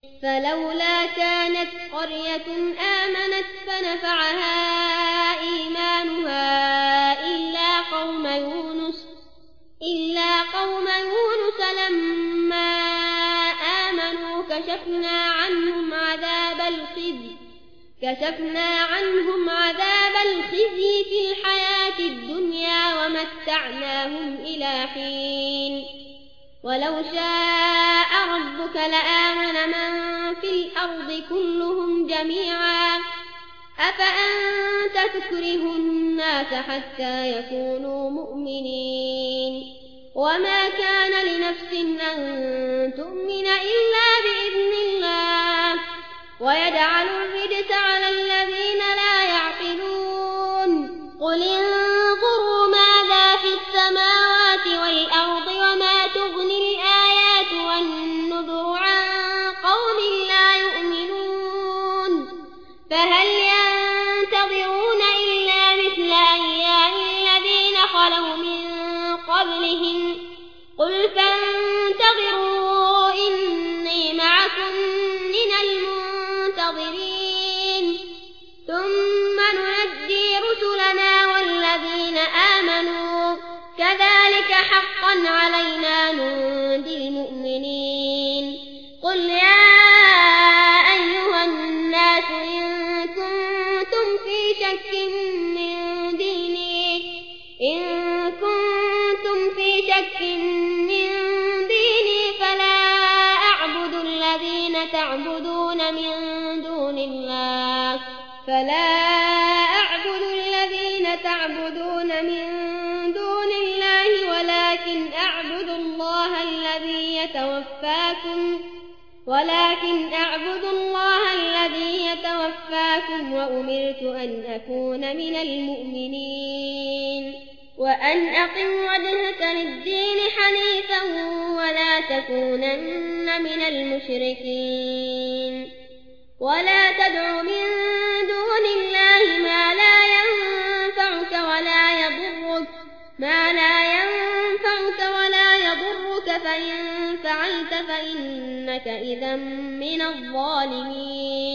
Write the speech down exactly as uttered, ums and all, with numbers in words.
فلولا كانت قرية آمنت فنفعها إيمانها إلا قوم يونس إلا قوم يونس لما آمنوا كشفنا عنهم عذاب الخزي كشفنا عنهم عذاب الخزي في الحياة الدنيا ومتعناهم إلى حين ولو شاء ربك لآمن من في الأرض كلهم جميعا أفأنت تكره الناس حتى يكونوا مؤمنين وما كان لنفس أن تؤمن إلا بإذن الله ويجعل الرجس على الذين لا يعقلون قل انظروا ماذا في السماوات والأرض وما تغني الآيات والنذر عن قوم لا يؤمنون فهل ينتظرون إلا مثل أيام الذين خلوا من قبلهم قل فانتظروا إني معكم من المنتظرين ثم ننجي رسلنا والذين آمنوا كذلك حقا علينا ننجي المؤمنين قل يا أيها الناس إن كنتم في شك من ديني إن كنتم في شك من ديني فلا أعبد الذين تعبدون من دون الله فلا أعبد الذين تعبدون من دون الله ولكن أعبد الله الذي يتوفاكم ولكن أعبد الله الذي يتوفاكم وأمرت أن أكون من المؤمنين وأن أقم وجهك للدين حنيفا ولا تكونن من المشركين ولا تدع من دون الله ما لا ينفعك ولا يضرك ما لا ينفعك ولا يضرك فإن فعلت فإنك إذا من الظالمين